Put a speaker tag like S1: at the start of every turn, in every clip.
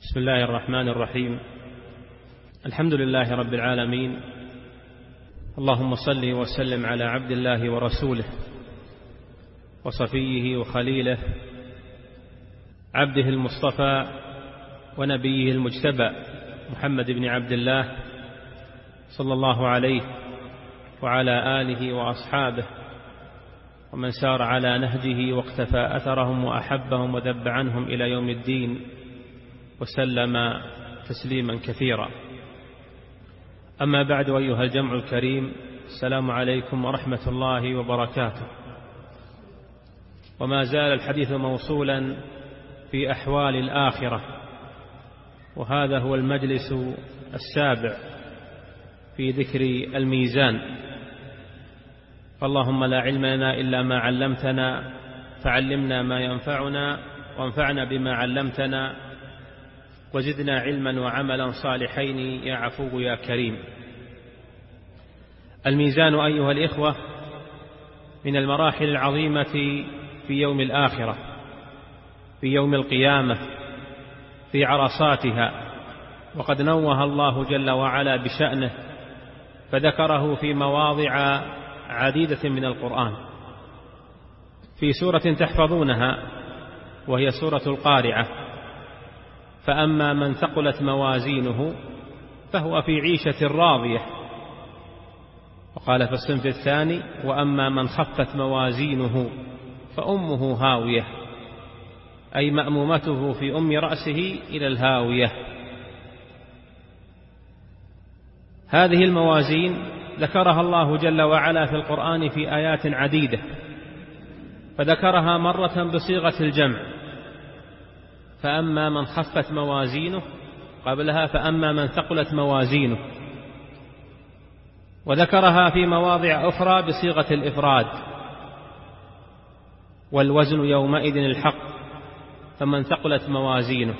S1: بسم الله الرحمن الرحيم. الحمد لله رب العالمين، اللهم صل وسلم على عبد الله ورسوله وصفيه وخليله، عبده المصطفى ونبيه المجتبى، محمد بن عبد الله صلى الله عليه وعلى آله وأصحابه ومن سار على نهجه واقتفى أثرهم وأحبهم وذب عنهم إلى يوم الدين، وسلم تسليما كثيرا. أما بعد، أيها الجمع الكريم، السلام عليكم ورحمة الله وبركاته. وما زال الحديث موصولا في أحوال الآخرة، وهذا هو المجلس السابع في ذكر الميزان. فاللهم لا علم لنا إلا ما علمتنا، فعلمنا ما ينفعنا وانفعنا بما علمتنا، وزدنا علما وعملا صالحين يا عفو يا كريم. الميزان أيها الإخوة من المراحل العظيمة في يوم الآخرة، في يوم القيامة، في عرصاتها، وقد نوه الله جل وعلا بشأنه فذكره في مواضع عديدة من القرآن. في سورة تحفظونها وهي سورة القارعة: فأما من ثقلت موازينه فهو في عيشة راضية. وقال في الصنف الثاني: وأما من خفت موازينه فأمه هاوية، أي مأمومته في أم رأسه إلى الهاوية. هذه الموازين ذكرها الله جل وعلا في القرآن في آيات عديدة، فذكرها مرة بصيغة الجمع: فأما من خفت موازينه، قبلها فأما من ثقلت موازينه، وذكرها في مواضع أخرى بصيغة الإفراد: والوزن يومئذ الحق فمن ثقلت موازينه.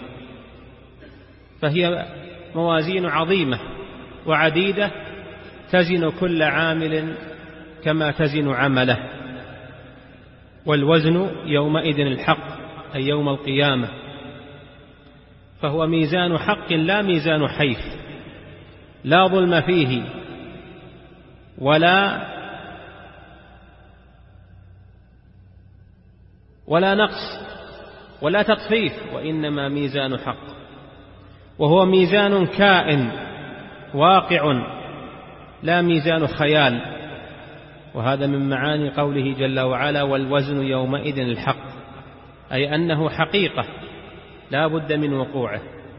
S1: فهي موازين عظيمة وعديدة تزن كل عامل كما تزن عمله. والوزن يومئذ الحق أي يوم القيامة، فهو ميزان حق لا ميزان حيف، لا ظلم فيه ولا نقص ولا تطفيف، وإنما ميزان حق، وهو ميزان كائن واقع لا ميزان خيال. وهذا من معاني قوله جل وعلا: والوزن يومئذ الحق، أي أنه حقيقة لا بد من وقوعه.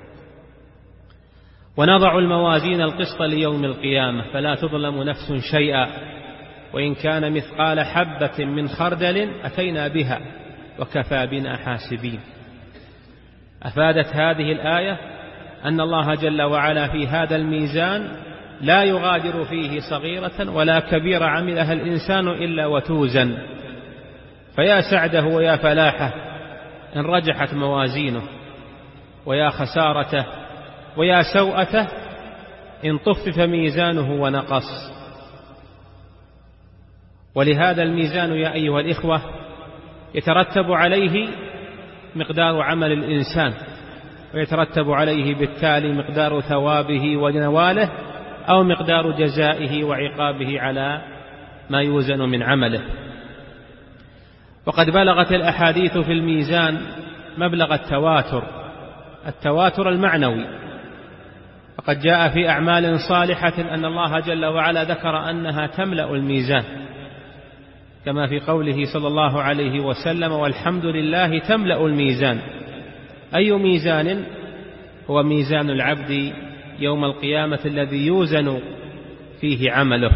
S1: ونضع الموازين القسط ليوم القيامة فلا تظلم نفس شيئا وإن كان مثقال حبة من خردل أتينا بها وكفى بنا حاسبين. أفادت هذه الآية أن الله جل وعلا في هذا الميزان لا يغادر فيه صغيرة ولا كبيرة عملها الإنسان إلا وتوزن. فيا سعده ويا فلاحه إن رجحت موازينه، ويا خسارته ويا سوءته إن طفف ميزانه ونقص. ولهذا الميزان يا أيها الإخوة يترتب عليه مقدار عمل الإنسان، ويترتب عليه بالتالي مقدار ثوابه ونواله، أو مقدار جزائه وعقابه على ما يوزن من عمله. وقد بلغت الأحاديث في الميزان مبلغ التواتر المعنوي. فقد جاء في أعمال صالحة أن الله جل وعلا ذكر أنها تملأ الميزان، كما في قوله صلى الله عليه وسلم: والحمد لله تملأ الميزان. أي ميزان؟ هو ميزان العبد يوم القيامة الذي يوزن فيه عمله.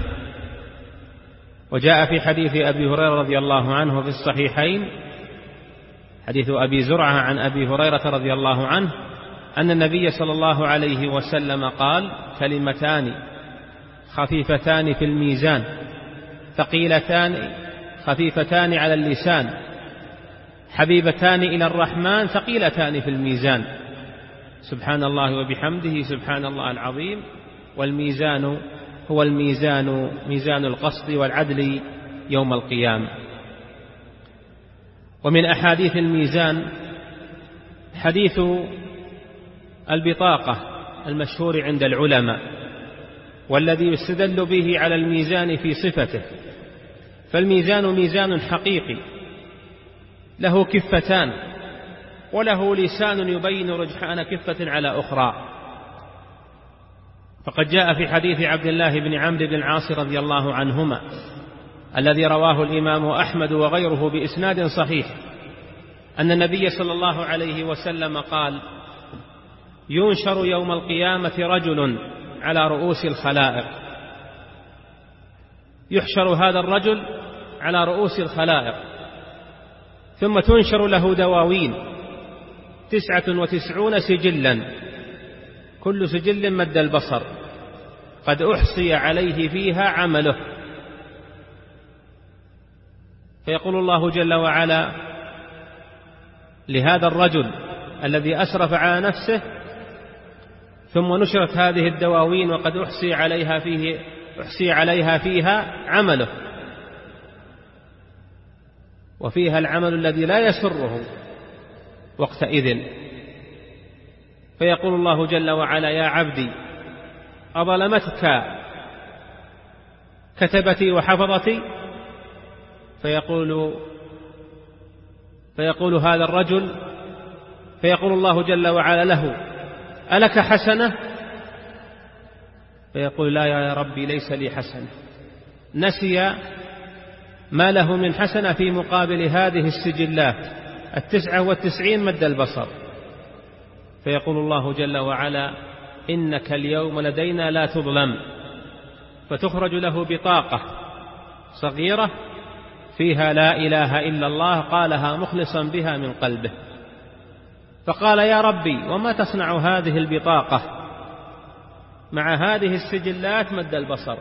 S1: وجاء في حديث أبي هريرة رضي الله عنه في الصحيحين، حديث أبي زرعة عن أبي هريرة رضي الله عنه أن النبي صلى الله عليه وسلم قال: كلمتان خفيفتان في الميزان ثقيلتان خفيفتان على اللسان حبيبتان إلى الرحمن ثقيلتان في الميزان، سبحان الله وبحمده سبحان الله العظيم. والميزان هو الميزان ميزان القسط والعدل يوم القيامة. ومن أحاديث الميزان حديث البطاقة المشهور عند العلماء، والذي يستدل به على الميزان في صفته. فالميزان ميزان حقيقي له كفتان، وله لسان يبين رجحان كفة على أخرى. فقد جاء في حديث عبد الله بن عمرو بن العاص رضي الله عنهما الذي رواه الإمام أحمد وغيره بإسناد صحيح أن النبي صلى الله عليه وسلم قال: ينشر يوم القيامة رجل على رؤوس الخلائق، يحشر هذا الرجل على رؤوس الخلائق، ثم تنشر له دواوين 99 سجلا، كل سجل مد البصر، قد أحصي عليه فيها عمله. فيقول الله جل وعلا لهذا الرجل الذي أسرف على نفسه ثم نشرت هذه الدواوين وقد أحصي عليها فيها عمله، وفيها العمل الذي لا يسره وقتئذ. فيقول الله جل وعلا: يا عبدي أظلمتك كتبتي وحفظتي؟ فيقول هذا الرجل، فيقول الله جل وعلا له: ألك حسنة؟ فيقول: لا يا ربي، ليس لي حسنة. نسي ما له من حسنة في مقابل هذه السجلات 99 مد البصر. فيقول الله جل وعلا: إنك اليوم لدينا لا تظلم. فتخرج له بطاقة صغيرة فيها لا إله إلا الله، قالها مخلصا بها من قلبه. فقال: يا ربي، وما تصنع هذه البطاقة مع هذه السجلات مد البصر؟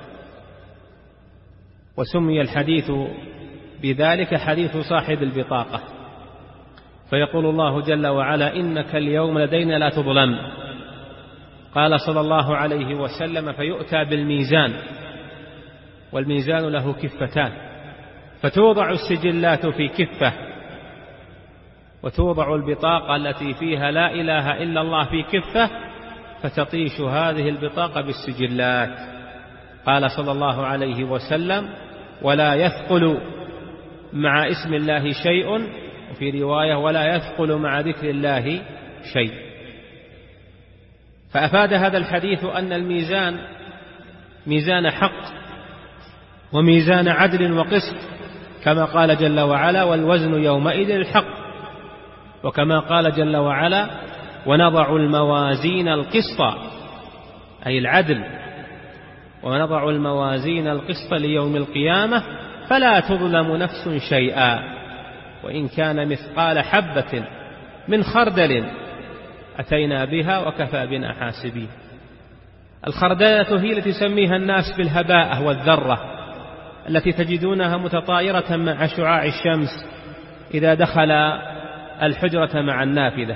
S1: وسمي الحديث بذلك حديث صاحب البطاقة. فيقول الله جل وعلا: إنك اليوم لدينا لا تظلم. قال صلى الله عليه وسلم: فيؤتى بالميزان، والميزان له كفتان، فتوضع السجلات في كفة، وتوضع البطاقة التي فيها لا إله إلا الله في كفة، فتطيش هذه البطاقة بالسجلات. قال صلى الله عليه وسلم: ولا يثقل مع اسم الله شيء، وفي رواية: ولا يثقل مع ذكر الله شيء. فأفاد هذا الحديث أن الميزان ميزان حق وميزان عدل وقسط، كما قال جل وعلا: والوزن يومئذ الحق. وكما قال جل وعلا: ونضع الموازين القسط، أي العدل، ونضع الموازين القسط ليوم القيامة فلا تظلم نفس شيئا وإن كان مثقال حبة من خردل أتينا بها وكفى بنا حاسبين. الخردلة هي التي تسميها الناس بالهباء والذرة، التي تجدونها متطايرة مع شعاع الشمس إذا دخل الحجرة مع النافذة.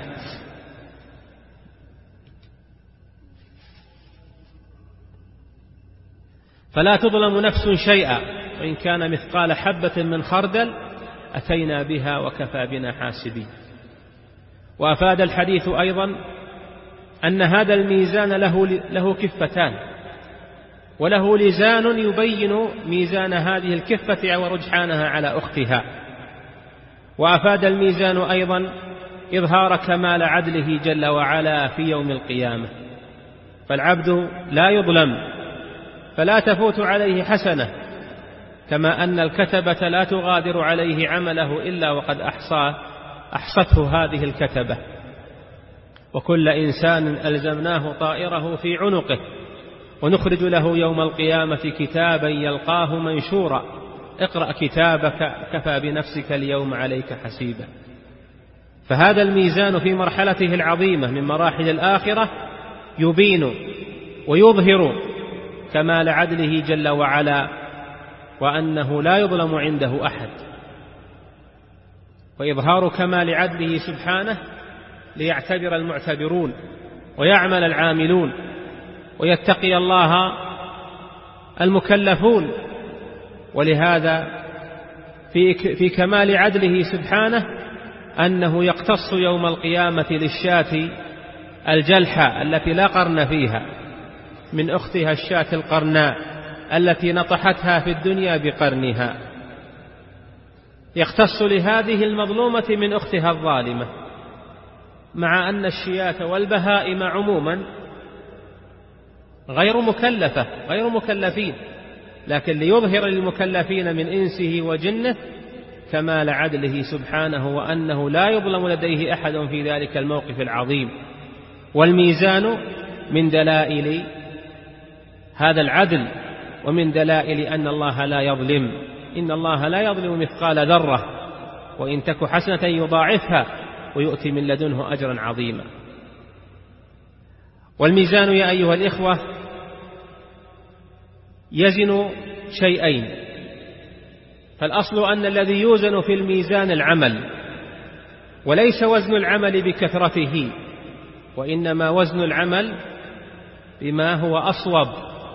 S1: فلا تظلم نفس شيئا وإن كان مثقال حبة من خردل أتينا بها وكفى بنا حاسبين. وأفاد الحديث أيضا أن هذا الميزان له كفتان، وله لسان يبين ميزان هذه الكفة ورجحانها على أختها. وأفاد الميزان أيضا إظهار كمال عدله جل وعلا في يوم القيامة، فالعبد لا يظلم، فلا تفوت عليه حسنة، كما أن الكتبة لا تغادر عليه عمله إلا وقد أحصته هذه الكتبة. وكل إنسان ألزمناه طائره في عنقه ونخرج له يوم القيامة كتابا يلقاه منشورا اقرأ كتابك كفى بنفسك اليوم عليك حسيبا. فهذا الميزان في مرحلته العظيمة من مراحل الآخرة يبين ويظهر كمال عدله جل وعلا، وأنه لا يظلم عنده أحد. وإظهار كمال عدله سبحانه ليعتبر المعتبرون ويعمل العاملون ويتقي الله المكلفون. ولهذا في كمال عدله سبحانه أنه يقتص يوم القيامة للشاة الجلحة التي لا قرن فيها من أختها الشاة القرناء التي نطحتها في الدنيا بقرنها، يختص لهذه المظلومة من أختها الظالمة، مع أن الشياة والبهائم عموما غير مكلفين، لكن ليظهر للمكلفين من إنسه وجنه كمال عدله سبحانه، وأنه لا يظلم لديه أحد في ذلك الموقف العظيم. والميزان من دلائل هذا العدل، ومن دلائل أن الله لا يظلم. إن الله لا يظلم مثقال ذرة، وإن تك حسنة يضاعفها ويؤتي من لدنه أجرا عظيما. والميزان يا أيها الإخوة يزن شيئين، فالأصل أن الذي يوزن في الميزان العمل، وليس وزن العمل بكثرته، وإنما وزن العمل بما هو أصوب.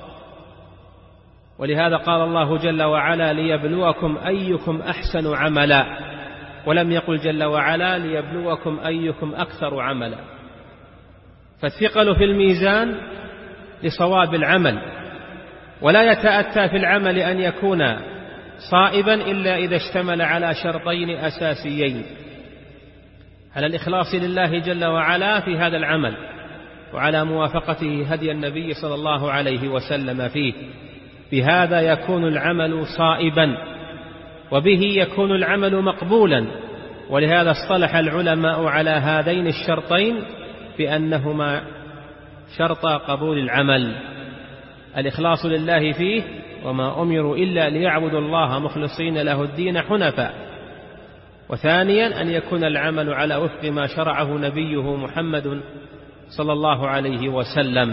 S1: ولهذا قال الله جل وعلا ليبلوكم أيكم أحسن عملا، ولم يقل جل وعلا ليبلوكم أيكم أكثر عملا. فالثقل في الميزان لصواب العمل، ولا يتأتى في العمل أن يكون صائبا إلا إذا اشتمل على شرطين أساسيين: على الإخلاص لله جل وعلا في هذا العمل، وعلى موافقته هدي النبي صلى الله عليه وسلم فيه. بهذا يكون العمل صائبا، وبه يكون العمل مقبولا. ولهذا اصطلح العلماء على هذين الشرطين بأنهما شرط قبول العمل: الإخلاص لله فيه، وما أمروا إلا ليعبدوا الله مخلصين له الدين حنفاء. وثانيا أن يكون العمل على وفق ما شرعه نبيه محمد صلى الله عليه وسلم.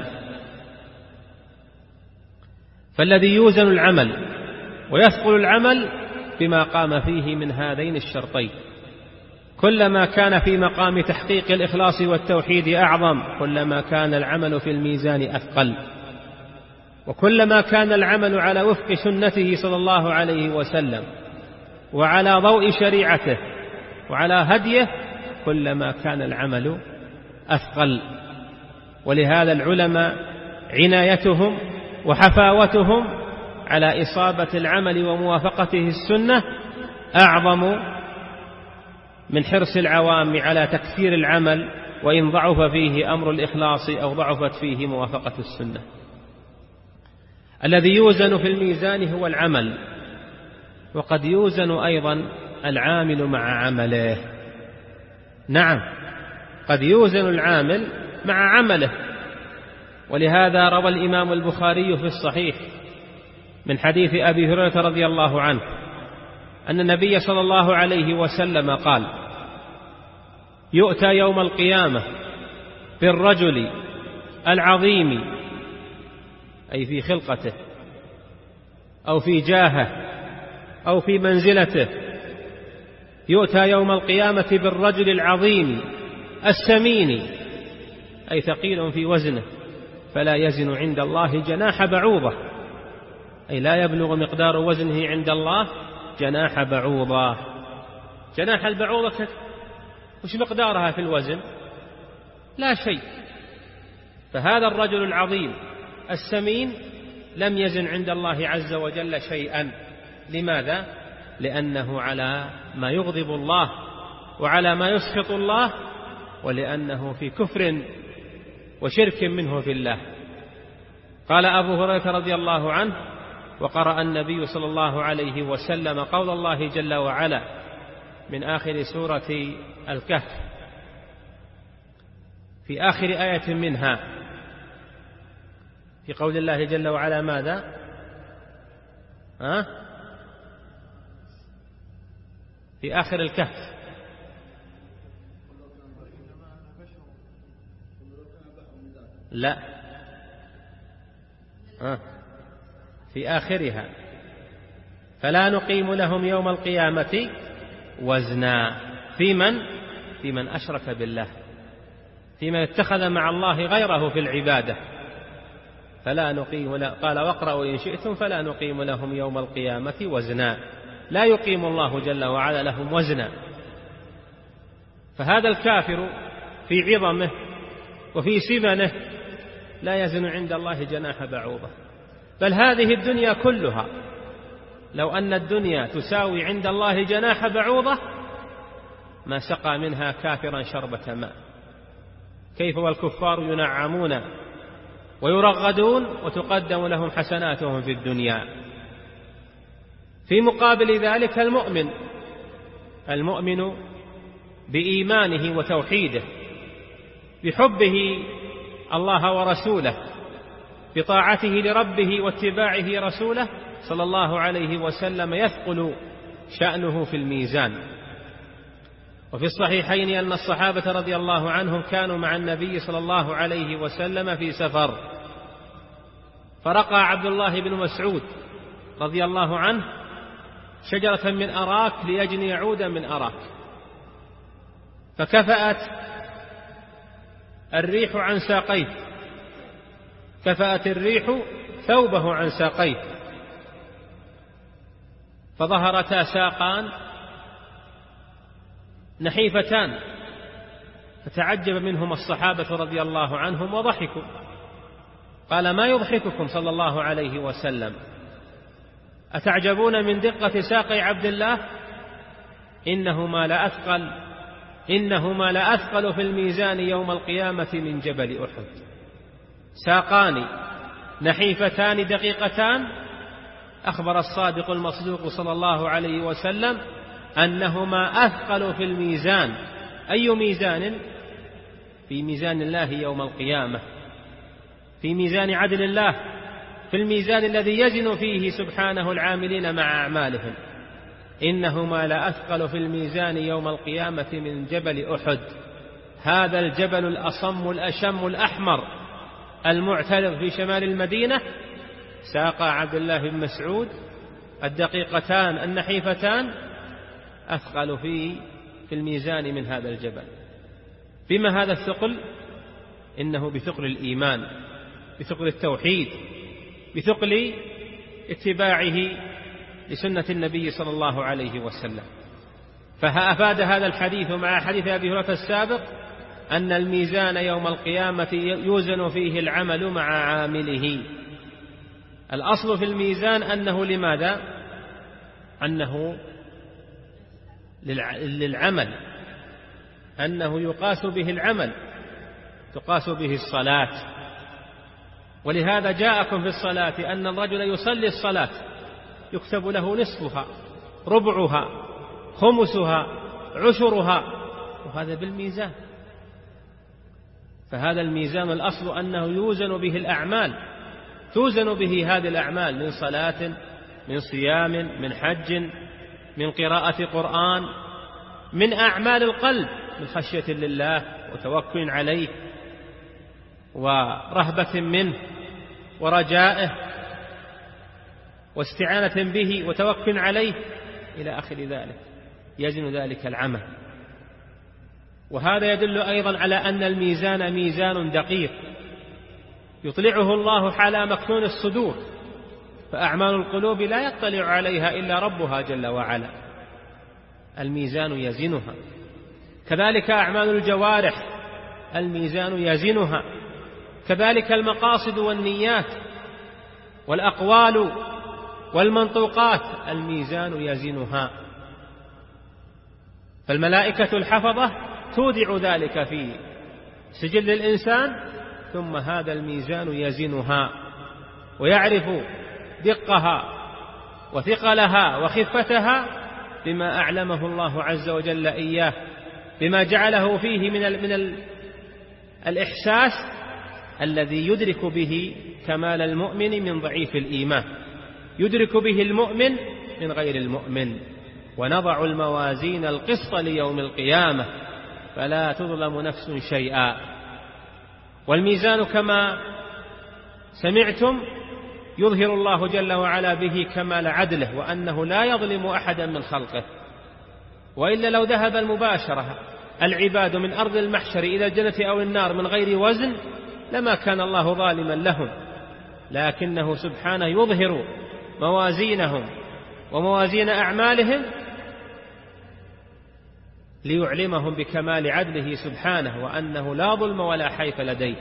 S1: فالذي يوزن العمل ويثقل العمل بما قام فيه من هذين الشرطين. كلما كان في مقام تحقيق الإخلاص والتوحيد أعظم، كلما كان العمل في الميزان أثقل. وكلما كان العمل على وفق سنته صلى الله عليه وسلم، وعلى ضوء شريعته، وعلى هديه، كلما كان العمل أثقل. ولهذا العلماء عنايتهم وحفاوتهم على إصابة العمل وموافقته السنة أعظم من حرص العوام على تكثير العمل، وإن ضعف فيه أمر الإخلاص أو ضعفت فيه موافقة السنة. الذي يوزن في الميزان هو العمل، وقد يوزن أيضا العامل مع عمله. نعم، قد يوزن العامل مع عمله. ولهذا روى الإمام البخاري في الصحيح من حديث أبي هريرة رضي الله عنه أن النبي صلى الله عليه وسلم قال: يؤتى يوم القيامة بالرجل العظيم، أي في خلقته أو في جاهه أو في منزلته، يؤتى يوم القيامة بالرجل العظيم السمين، أي ثقيل في وزنه، فلا يزن عند الله جناح بعوضة، أي لا يبلغ مقدار وزنه عند الله جناح بعوضة. جناح البعوضة وش مقدارها في الوزن؟ لا شيء. فهذا الرجل العظيم السمين لم يزن عند الله عز وجل شيئا. لماذا؟ لأنه على ما يغضب الله وعلى ما يسخط الله، ولأنه في كفر وشرك منه في الله. قال أبو هريرة رضي الله عنه: وقرأ النبي صلى الله عليه وسلم قول الله جل وعلا من آخر سورة الكهف في آخر آية منها، في قول الله جل وعلا ماذا؟ في آخر الكهف: لا، في آخرها: فلا نقيم لهم يوم القيامة وزنا. في من أشرك بالله، في من اتخذ مع الله غيره في العبادة. فلا نقيم قال: واقرأوا إن شئتم فلا نقيم لهم يوم القيامة وزنا. لا يقيم الله جل وعلا لهم وزنا. فهذا الكافر في عظمه وفي سمنه لا يزن عند الله جناح بعوضة. بل هذه الدنيا كلها لو أن الدنيا تساوي عند الله جناح بعوضة ما سقى منها كافرا شربة ماء. كيف والكفار ينعمون ويرغدون وتقدم لهم حسناتهم في الدنيا. في مقابل ذلك المؤمن بإيمانه وتوحيده، بحبه الله ورسوله، بطاعته لربه واتباعه رسوله صلى الله عليه وسلم، يثقل شأنه في الميزان. وفي الصحيحين أن الصحابة رضي الله عنهم كانوا مع النبي صلى الله عليه وسلم في سفر، فرقى عبد الله بن مسعود رضي الله عنه شجرة من أراك ليجني عودا من أراك، فكفأت الريح عن ساقيه، كفأت الريح ثوبه عن ساقيه، فظهرتا ساقان نحيفتان، فتعجب منهم الصحابة رضي الله عنهم وضحكوا. قال: ما يضحككم صلى الله عليه وسلم؟ أتعجبون من دقة ساقي عبد الله؟ إنهما لأثقل في الميزان يوم القيامة من جبل أحد. ساقان نحيفتان دقيقتان، أخبر الصادق المصدوق صلى الله عليه وسلم أنهما أثقل في الميزان. أي ميزان؟ في ميزان الله يوم القيامة، في ميزان عدل الله، في الميزان الذي يزن فيه سبحانه العاملين مع أعمالهم. إنهما لأثقل في الميزان يوم القيامة من جبل أحد. هذا الجبل الأصم الأشم الأحمر المعترض في شمال المدينة، ساقى عبد الله بن مسعود الدقيقتان النحيفتان أثقل في الميزان من هذا الجبل. بما هذا الثقل؟ إنه بثقل الإيمان، بثقل التوحيد، بثقل اتباعه لسنة النبي صلى الله عليه وسلم. فأفاد هذا الحديث مع حديث أبي هريرة السابق أن الميزان يوم القيامة يوزن فيه العمل مع عامله. الأصل في الميزان أنه لماذا؟ أنه للعمل، أنه يقاس به العمل، تقاس به الصلاة. ولهذا جاءكم في الصلاة أن الرجل يصلي الصلاة يكتب له نصفها، ربعها، خمسها، عشرها، وهذا بالميزان. فهذا الميزان الأصل أنه يوزن به الأعمال، توزن به هذه الأعمال من صلاة، من صيام، من حج، من قراءة قرآن، من أعمال القلب، من خشية لله وتوكل عليه ورهبة منه ورجائه واستعانة به وتوكل عليه إلى آخر ذلك، يزن ذلك العمل. وهذا يدل أيضا على أن الميزان ميزان دقيق يطلعه الله حال مكنون الصدور، فأعمال القلوب لا يطلع عليها إلا ربها جل وعلا. الميزان يزنها. كذلك أعمال الجوارح الميزان يزنها، كذلك المقاصد والنيات والأقوال والمنطوقات الميزان يزنها. فالملائكة الحفظة تودع ذلك في سجل الإنسان، ثم هذا الميزان يزنها ويعرف دقها وثقلها وخفتها بما أعلمه الله عز وجل إياه، بما جعله فيه من الإحساس الذي يدرك به كمال المؤمن من ضعيف الإيمان، يدرك به المؤمن من غير المؤمن. ونضع الموازين القسط ليوم القيامة فلا تظلم نفس شيئا. والميزان كما سمعتم يظهر الله جل وعلا به كمال عدله، وأنه لا يظلم أحدا من خلقه. وإلا لو ذهب المباشرة العباد من أرض المحشر إلى الجنة أو النار من غير وزن لما كان الله ظالما لهم، لكنه سبحانه يظهر موازينهم وموازين أعمالهم ليعلمهم بكمال عدله سبحانه وأنه لا ظلم ولا حيف لديه.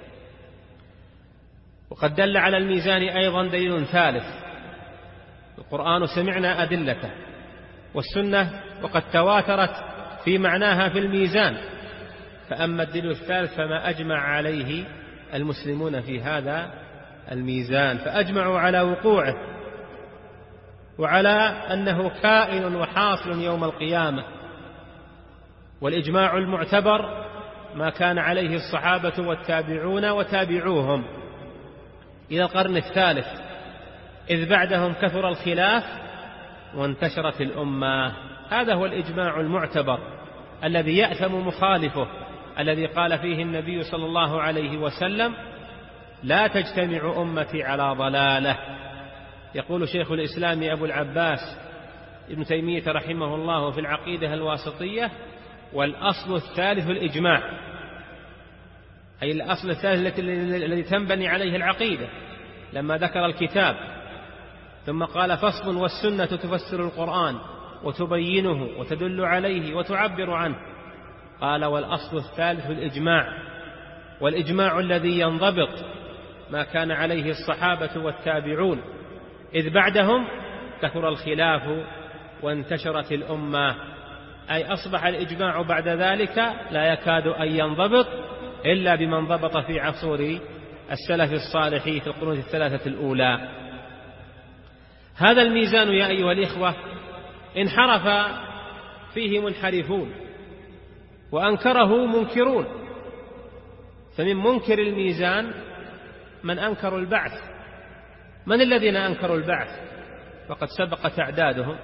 S1: وقد دل على الميزان أيضا دليل ثالث، القرآن سمعنا أدلته، والسنة وقد تواترت في معناها في الميزان. فأما الدليل الثالث فما أجمع عليه المسلمون في هذا الميزان، فأجمعوا على وقوعه وعلى أنه كائن وحاصل يوم القيامة. والإجماع المعتبر ما كان عليه الصحابة والتابعون وتابعوهم إلى القرن الثالث، إذ بعدهم كثر الخلاف وانتشرت الأمة. هذا هو الإجماع المعتبر الذي يأثم مخالفه، الذي قال فيه النبي صلى الله عليه وسلم: لا تجتمع أمتي على ضلالة. يقول شيخ الإسلام أبو العباس ابن تيمية رحمه الله في العقيدة الواسطية: والأصل الثالث الإجماع، أي الأصل الثالث الذي تنبني عليه العقيدة. لما ذكر الكتاب ثم قال: فصل والسنة تفسر القرآن وتبينه وتدل عليه وتعبر عنه، قال: والأصل الثالث الإجماع، والإجماع الذي ينضبط ما كان عليه الصحابة والتابعون، إذ بعدهم كثر الخلاف وانتشرت الأمة. أي أصبح الإجماع بعد ذلك لا يكاد أن ينضبط إلا بمن ضبط في عصور السلف الصالح في القرون الثلاثة الأولى. هذا الميزان يا أيها الإخوة انحرف فيه منحرفون وأنكره منكرون. فمن منكر الميزان من أنكروا البعث. من الذين أنكروا البعث؟ وقد سبق تعدادهم.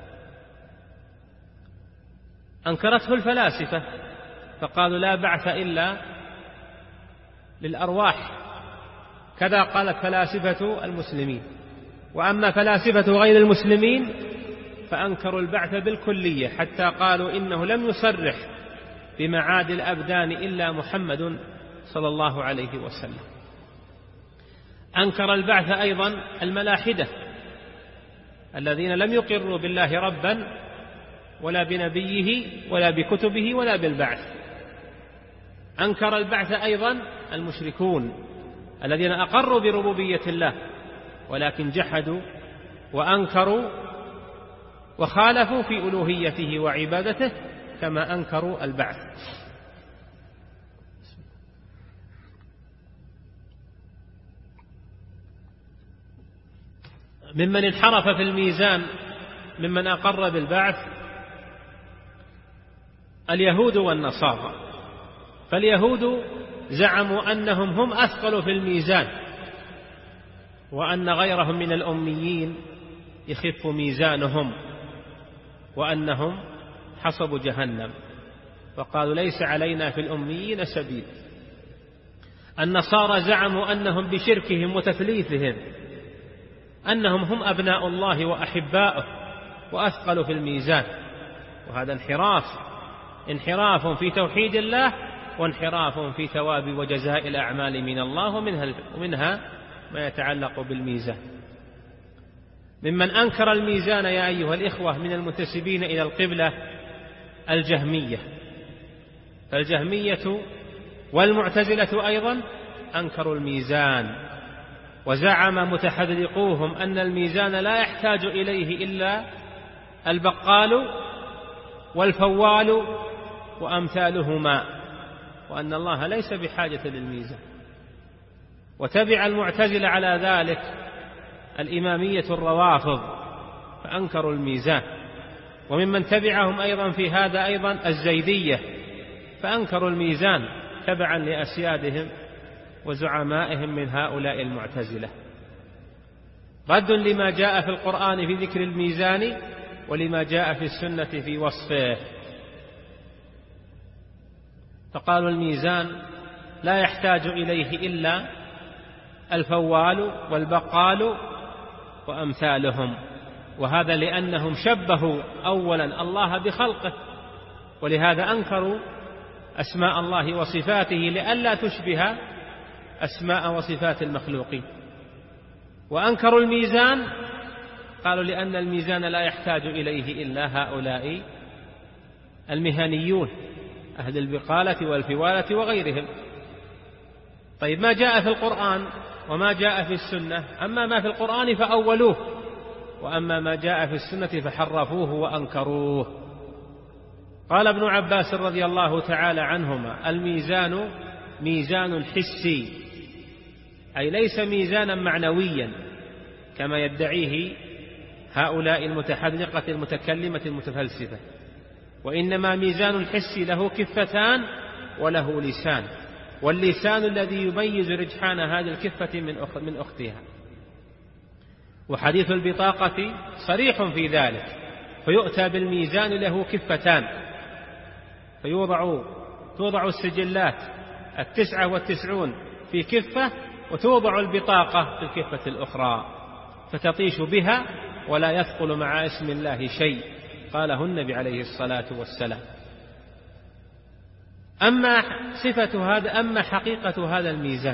S1: أنكرته الفلاسفة، فقالوا لا بعث إلا للأرواح، كذا قالت فلاسفة المسلمين. وأما فلاسفة غير المسلمين فأنكروا البعث بالكلية، حتى قالوا إنه لم يصرح بمعاد الأبدان إلا محمد صلى الله عليه وسلم. أنكر البعث أيضا الملاحدة الذين لم يقروا بالله ربا ولا بنبيه ولا بكتبه ولا بالبعث. أنكر البعث أيضا المشركون الذين أقروا بربوبية الله ولكن جحدوا وأنكروا وخالفوا في ألوهيته وعبادته، كما أنكروا البعث. ممن انحرف في الميزان ممن أقر بالبعث اليهود والنصارى. فاليهود زعموا أنهم هم أثقل في الميزان، وأن غيرهم من الأميين يخف ميزانهم، وأنهم حصب جهنم، وقالوا ليس علينا في الأميين سبيل. النصارى زعموا أنهم بشركهم وتثليثهم أنهم هم أبناء الله وأحباؤه وأثقل في الميزان. وهذا انحراف في توحيد الله، وانحراف في ثواب وجزاء الأعمال من الله، ومنها ما يتعلق بالميزان. ممن أنكر الميزان يا أيها الإخوة من المنتسبين إلى القبلة الجهمية. فالجهمية والمعتزلة أيضا أنكروا الميزان، وزعم متحذلقوهم أن الميزان لا يحتاج إليه إلا البقال والفوال وأمثالهما، وأن الله ليس بحاجة للميزان. وتبع المعتزلة على ذلك الإمامية الروافض فأنكروا الميزان. وممن تبعهم أيضا في هذا أيضا الزيدية فأنكروا الميزان تبعا لأسيادهم وزعمائهم من هؤلاء المعتزلة، رد لما جاء في القرآن في ذكر الميزان ولما جاء في السنة في وصفه. فقالوا الميزان لا يحتاج إليه إلا الفوال والبقال وأمثالهم، وهذا لأنهم شبهوا أولا الله بخلقه، ولهذا أنكروا أسماء الله وصفاته لئلا تشبه أسماء وصفات المخلوقين. وأنكروا الميزان قالوا لأن الميزان لا يحتاج إليه إلا هؤلاء المهنيون أهل البقالة والفوالة وغيرهم. طيب ما جاء في القرآن وما جاء في السنة، أما ما في القرآن فأولوه، وأما ما جاء في السنة فحرفوه وأنكروه. قال ابن عباس رضي الله تعالى عنهما: الميزان ميزان حسي، أي ليس ميزانا معنويا كما يدعيه هؤلاء المتحذقة المتكلمة المتفلسفة، وإنما ميزان حسي له كفتان وله لسان، واللسان الذي يميز رجحان هذه الكفة من أختها. وحديث البطاقة صريح في ذلك، فيؤتى بالميزان له كفتان، توضع السجلات 99 في كفة، وتوضع البطاقة في الكفة الأخرى، فتطيش بها ولا يثقل مع اسم الله شيء، قاله النبي عليه الصلاة والسلام. أما حقيقة هذا الميزان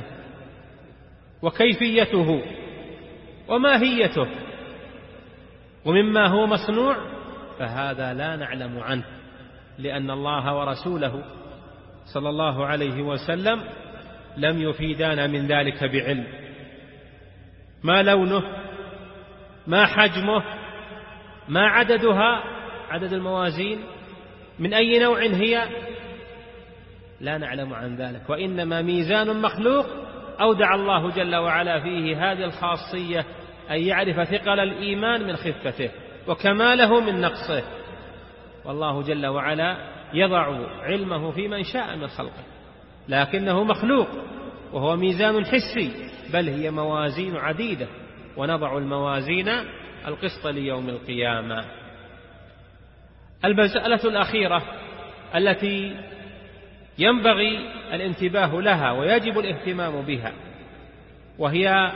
S1: وكيفيته وماهيته ومما هو مصنوع، فهذا لا نعلم عنه، لأن الله ورسوله صلى الله عليه وسلم لم يفيدانا من ذلك بعلم. ما لونه، ما حجمه، ما عددها، عدد الموازين، من أي نوع هي، لا نعلم عن ذلك. وإنما ميزان مخلوق أودع الله جل وعلا فيه هذه الخاصية، أن يعرف ثقل الإيمان من خفته وكماله من نقصه، والله جل وعلا يضع علمه في من شاء من خلقه، لكنه مخلوق وهو ميزان حسي، بل هي موازين عديدة، ونضع الموازين القسط ليوم القيامة. المسألة الأخيرة التي ينبغي الانتباه لها ويجب الاهتمام بها، وهي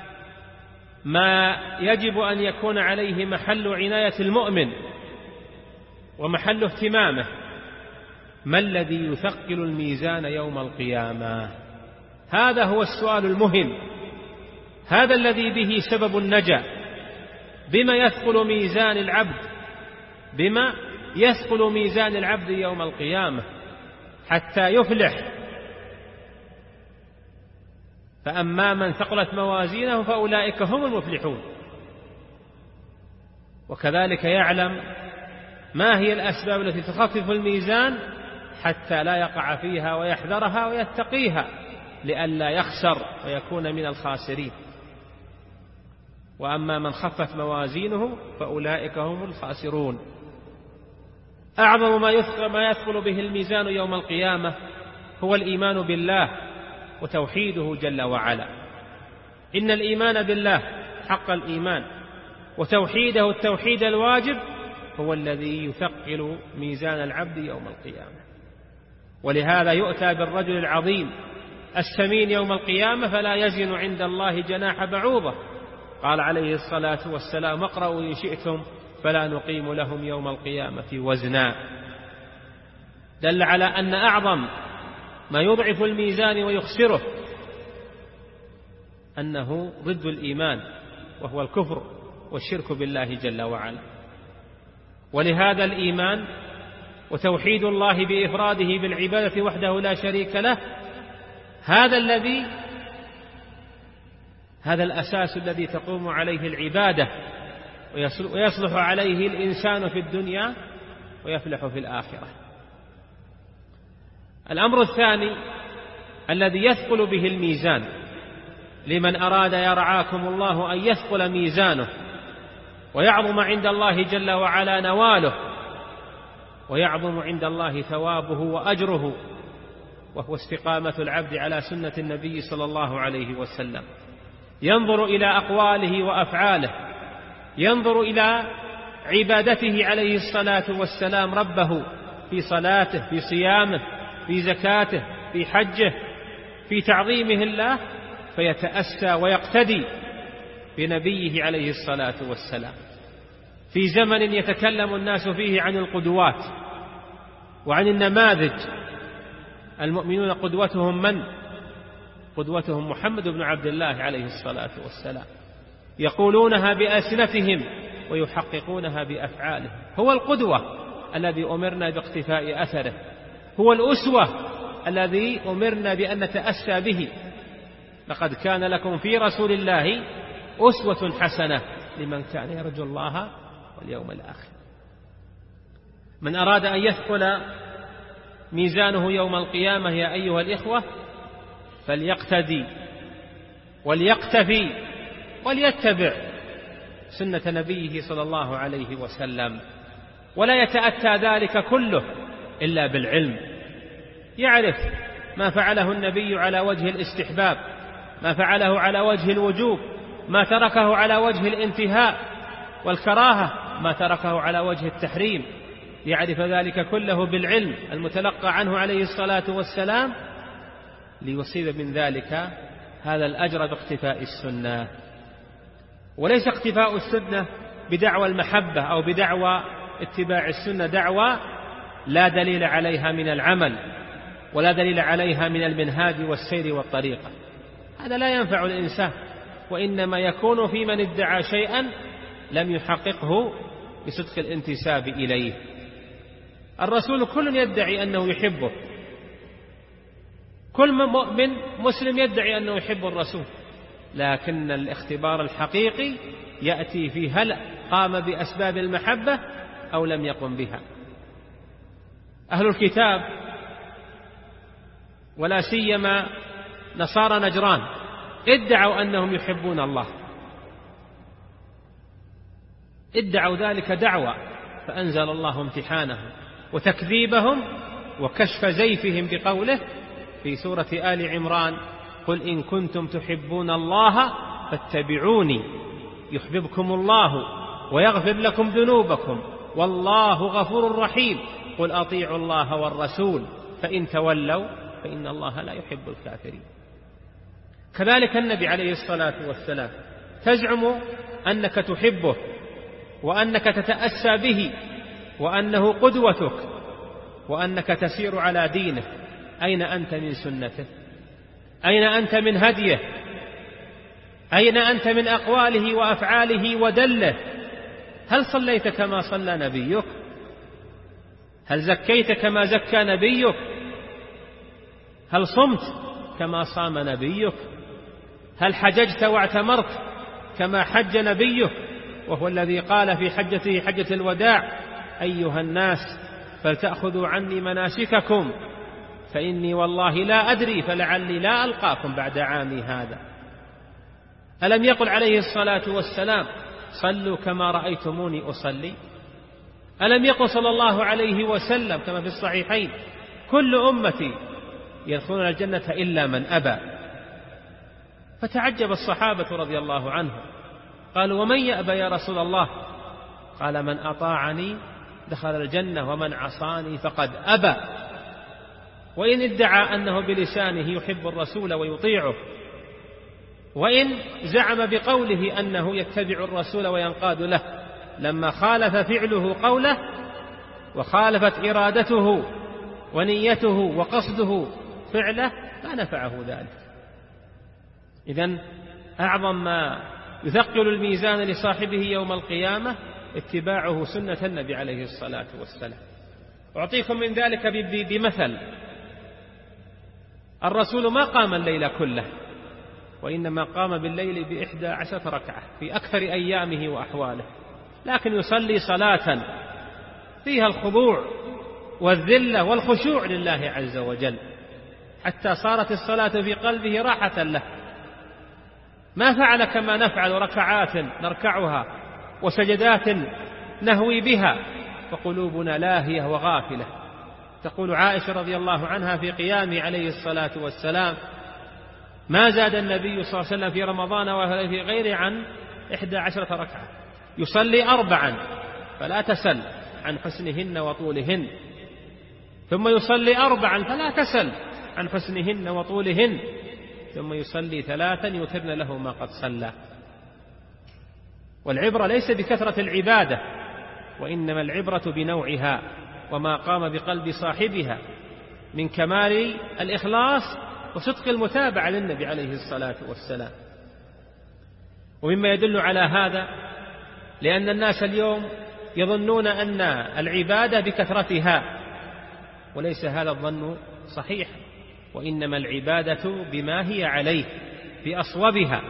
S1: ما يجب أن يكون عليه محل عناية المؤمن ومحل اهتمامه: ما الذي يثقل الميزان يوم القيامة؟ هذا هو السؤال المهم، هذا الذي به سبب النجاة. بما يثقل ميزان العبد يوم القيامة حتى يفلح. فأما من ثقلت موازينه فأولئك هم المفلحون. وكذلك يعلم ما هي الأسباب التي تخفف الميزان حتى لا يقع فيها ويحذرها ويتقيها لئلا يخسر ويكون من الخاسرين. وأما من خفت موازينه فأولئك هم الخاسرون. أعظم ما يثقل به الميزان يوم القيامة هو الإيمان بالله وتوحيده جل وعلا. إن الإيمان بالله حق الإيمان وتوحيده التوحيد الواجب هو الذي يثقل ميزان العبد يوم القيامة. ولهذا يؤتى بالرجل العظيم السمين يوم القيامة فلا يزن عند الله جناح بعوضة. قال عليه الصلاة والسلام: اقرأوا إن شئتم فلا نقيم لهم يوم القيامة وزنا. دل على أن أعظم ما يضعف الميزان ويخسره أنه ضد الإيمان، وهو الكفر والشرك بالله جل وعلا. ولهذا الإيمان وتوحيد الله بإفراده بالعبادة وحده لا شريك له هذا الأساس الذي تقوم عليه العبادة ويصلح عليه الإنسان في الدنيا ويفلح في الآخرة. الأمر الثاني الذي يثقل به الميزان لمن أراد يرعاكم الله أن يثقل ميزانه ويعظم عند الله جل وعلا نواله ويعظم عند الله ثوابه وأجره، وهو استقامة العبد على سنة النبي صلى الله عليه وسلم. ينظر إلى أقواله وأفعاله، ينظر إلى عبادته عليه الصلاة والسلام ربه في صلاته، في صيامه، في زكاته، في حجه، في تعظيمه الله، فيتأسى ويقتدي بنبيه عليه الصلاة والسلام. في زمن يتكلم الناس فيه عن القدوات وعن النماذج، المؤمنون قدوتهم من؟ قدوتهم محمد بن عبد الله عليه الصلاة والسلام. يقولونها بألسنتهم ويحققونها بأفعالهم. هو القدوة الذي أمرنا باقتفاء أثره، هو الأسوة الذي أمرنا بأن نتأسى به. لقد كان لكم في رسول الله أسوة حسنة لمن كان يرجو الله واليوم الآخر. من أراد أن يثقل ميزانه يوم القيامة يا أيها الإخوة فليقتدي وليقتفي وليتبع سنة نبيه صلى الله عليه وسلم، ولا يتأتى ذلك كله إلا بالعلم، يعرف ما فعله النبي على وجه الاستحباب، ما فعله على وجه الوجوب، ما تركه على وجه الانتهاء والكراهة، ما تركه على وجه التحريم، يعرف ذلك كله بالعلم المتلقى عنه عليه الصلاة والسلام، ليصيب من ذلك هذا الأجر باقتفاء السنة. وليس اقتفاء السنة بدعوى المحبة أو بدعوى اتباع السنة دعوى لا دليل عليها من العمل ولا دليل عليها من المنهاج والسير والطريقة، هذا لا ينفع الإنسان، وإنما يكون في من ادعى شيئا لم يحققه بصدق الانتساب إليه. الرسول كل يدعي أنه يحبه، كل مؤمن مسلم يدعي أنه يحب الرسول، لكن الاختبار الحقيقي يأتي في هل قام بأسباب المحبة أو لم يقم بها. أهل الكتاب ولا سيما نصارى نجران ادعوا أنهم يحبون الله، ادعوا ذلك دعوة، فأنزل الله امتحانهم وتكذيبهم وكشف زيفهم بقوله في سورة آل عمران: قل إن كنتم تحبون الله فاتبعوني يحببكم الله ويغفر لكم ذنوبكم والله غفور رحيم قل أطيعوا الله والرسول فإن تولوا فإن الله لا يحب الكافرين. كذلك النبي عليه الصلاة والسلام تزعم أنك تحبه وأنك تتأسى به وأنه قدوتك وأنك تسير على دينه، أين أنت من سنته؟ أين أنت من هديه؟ أين أنت من أقواله وأفعاله ودله؟ هل صليت كما صلى نبيك؟ هل زكيت كما زكى نبيك؟ هل صمت كما صام نبيك؟ هل حججت واعتمرت كما حج نبيك، وهو الذي قال في حجته حجة الوداع: أيها الناس فلتأخذوا عني مناسككم فإني والله لا أدري فلعلي لا ألقاكم بعد عامي هذا. ألم يقل عليه الصلاة والسلام: صلوا كما رأيتموني أصلي؟ ألم يقل صلى الله عليه وسلم كما في الصحيحين: كل أمتي يدخلون الجنة إلا من أبى؟ فتعجب الصحابة رضي الله عنهم، قالوا: ومن يأبى يا رسول الله؟ قال: من أطاعني دخل الجنة ومن عصاني فقد أبى. وإن ادعى أنه بلسانه يحب الرسول ويطيعه، وإن زعم بقوله أنه يتبع الرسول وينقاد له، لما خالف فعله قوله وخالفت إرادته ونيته وقصده فعله ما نفعه ذلك. إذن أعظم ما يثقل الميزان لصاحبه يوم القيامة اتباعه سنة النبي عليه الصلاة والسلام. أعطيكم من ذلك بمثل: الرسول ما قام الليل كله، وإنما قام بالليل ب11 ركعة في أكثر أيامه وأحواله، لكن يصلي صلاة فيها الخضوع والذلة والخشوع لله عز وجل، حتى صارت الصلاة في قلبه راحة له. ما فعل كما نفعل ركعات نركعها وسجدات نهوي بها وقلوبنا لاهية وغافلة. تقول عائشة رضي الله عنها في قيامه عليه الصلاة والسلام: ما زاد النبي صلى الله عليه وسلم في رمضان ولا في غيره عن 11 ركعة، يصلي 4 فلا تسل عن حسنهن وطولهن، ثم يصلي 4 فلا تسل عن حسنهن وطولهن، ثم يصلي 3 يترن له ما قد صلى. والعبرة ليس بكثرة العبادة، وإنما العبرة بنوعها وما قام بقلب صاحبها من كمال الإخلاص وصدق المتابعة للنبي عليه الصلاة والسلام. ومما يدل على هذا، لأن الناس اليوم يظنون أن العبادة بكثرتها، وليس هذا الظن صحيح، وإنما العبادة بما هي عليه في أصوبها.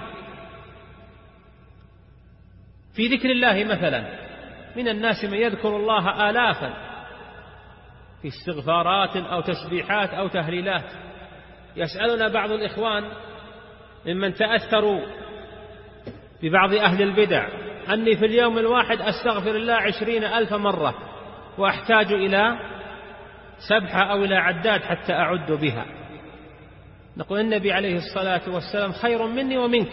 S1: في ذكر الله مثلا من الناس من يذكر الله آلافا في استغفارات أو تسبيحات أو تهليلات. يسألنا بعض الإخوان ممن تأثروا ببعض أهل البدع أني في اليوم الواحد أستغفر الله 20,000 مرة وأحتاج إلى سبحة أو إلى عداد حتى أعد بها. نقول النبي عليه الصلاة والسلام خير مني ومنك،